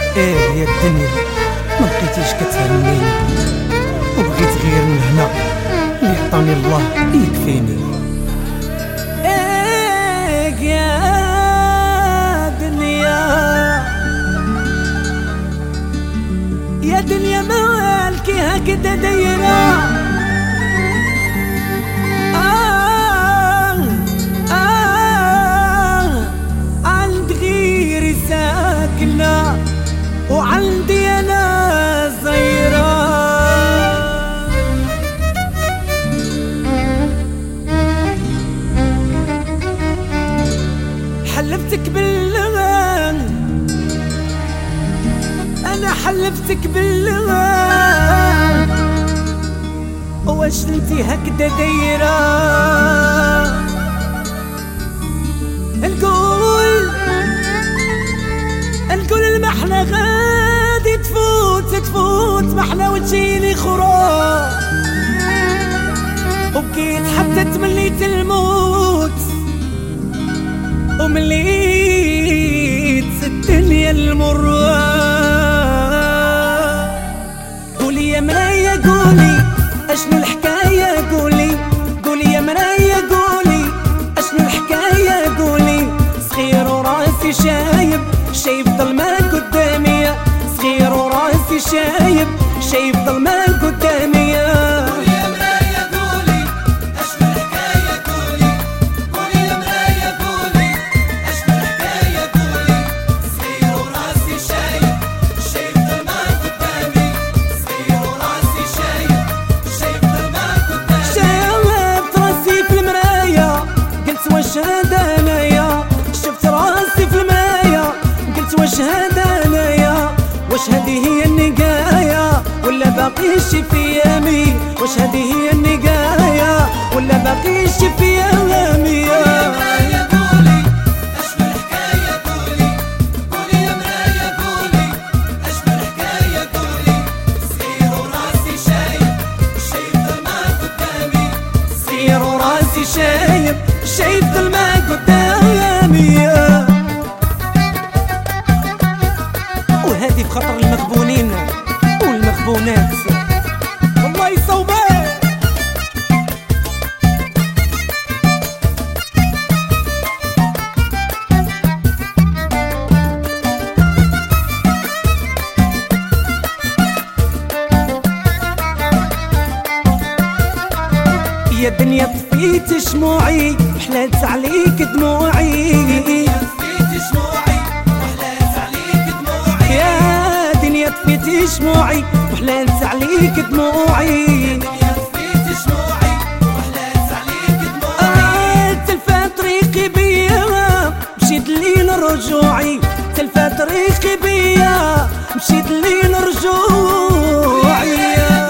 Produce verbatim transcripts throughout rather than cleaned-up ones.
ايه يا الدنيا ما بقيتيش كتهمني، وبغيت غير الهنا اللي عطاني الله يكفيني. ايه يا دنيا يا دنيا مالكي هكذا دايرة، آه آه عند غيري ساكنة وعندي أنا صغيرة. حلفتك بالله أنا حلفتك بالله، واش انتي هكذا دايرة؟ نقول نقول المحنة غادي تفوت تفوت محنة وتجيني خروج، وبكيت حتى تمليت الموت ومليت الدنيا المرة. قولي يا مرايا قولي اشنو الحكاية، قولي قولي يا مرايا قولي اشنو الحكاية، قولي صغير وراسي شايب شايف ظلمة قدامي، صغير وراسي شايب شايف ظلمة قدامي. واش هذا انايا شفت راسي في المرايا، قلت واش هذا انايا، واش هذه هي النقايا ولا باقي شي في يامي، واش هذه هي النقايا ولا باقي شي في يامي. شايف شايف ظلمة قدامي، وهذه بخطر المغبونين والمغبونات الله يصوبه. يا دنيا طفيت شموعي وحلات عليك دموعي، طفيت شموعي وحلات عليك دموعي، يا دنيا طفيت شموعي وحلات عليك دموعي، يا دنيا طفيت شموعي وحلات عليك دموعي. آه تلفى طريقي بيا مشيت لين رجوعي، تلفى طريقي بيا مشيت لين رجوعي.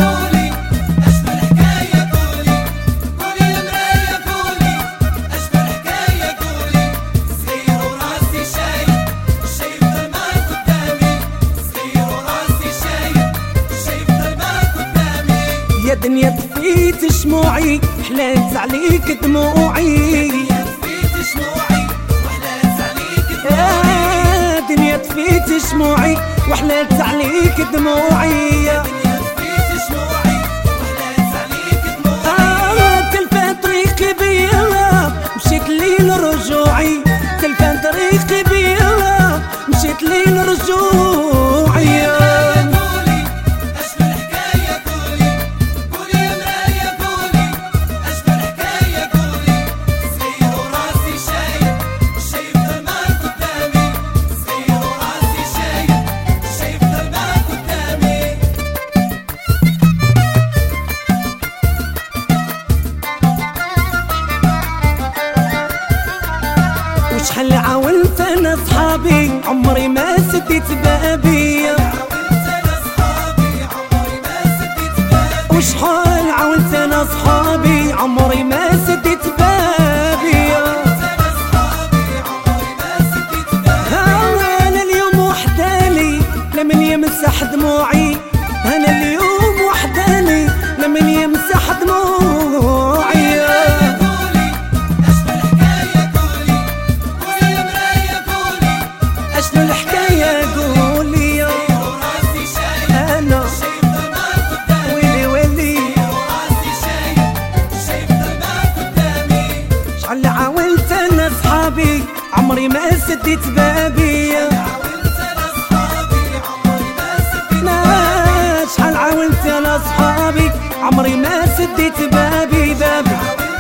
يا دنيا طفيت شموعي حلات عليك دموعي، يا طفيت شموعي وحلات عليك دموعي، يا دنيا طفيت شموعي وحلات عليك دموعي، يا دنيا طفيت شموعي وحلات عليك دموعي. آه تلفى طريقي بيا مشيت لين رجوعي، تلفى طريقي بيا مشيت لين رجوعي. وشحال عاونت انا صحابي عمري ما سديت بابي، وشحال عاونت انا صحابي عمري ما سديت بابي. انا اليوم وحداني لمن يمسح دموعي، انا اليوم وحداني لمن يمسح دموعي. اشنو الحكاية قولي عمري ما سديت بابي. شحال عاونت انا صحابي عمري ما سديت بابي بابي.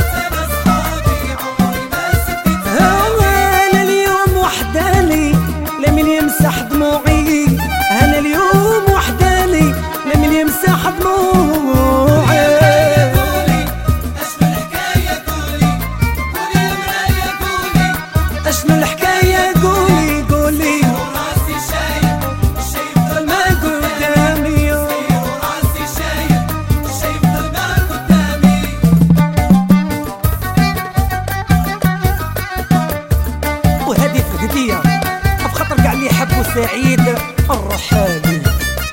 انا اليوم وحداني لمن يمسح دموعي، انا اليوم وحداني لمن يمسح دموعي. اشنو الحكاية قولي قولي، وراسي شايف شايف ظلمة قدامي، وراسي شايف شايف ظلمة قدامي. وهذه هدية بخاطر كاع اللي يحبوا سعيد الرحالي.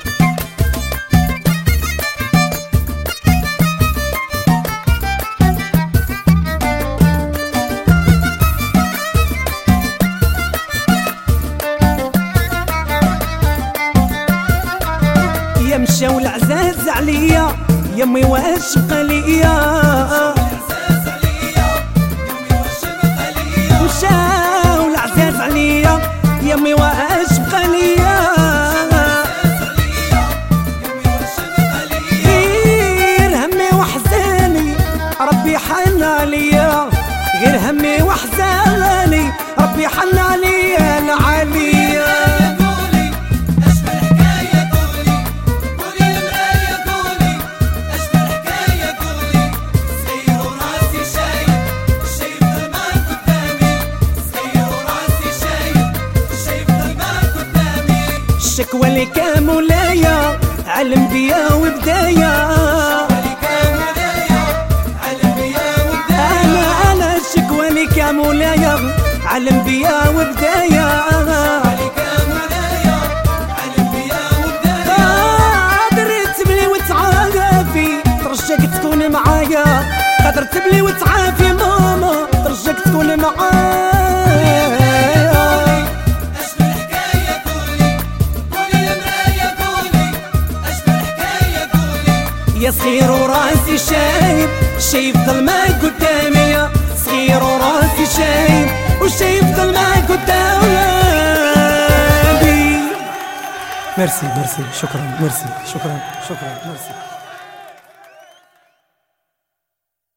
مشاو العزاز عليا يمي واش بقى ليا، مشاو العزاز عليا يمي واش بقى ليا. غير همي وحزاني ربي حن عليا، غير همي وحزاني ربي حن عليا العالية. الشكوى لك مولايا علم بيا وبدايا، انا انا الشكوى لك مولايا علم بيا وبدايا. قادر تبلي وتعافي ترجاك تكون معايا، قادر تبلي وتعافي ماما ترجاك تكون معايا. يا صغير وراسي شايب شايف ظلمة قدامي، صغير وراسي شايب وشايف ظلمة قدامي. ميرسي ميرسي شكرا ميرسي شكرا شكرا ميرسي.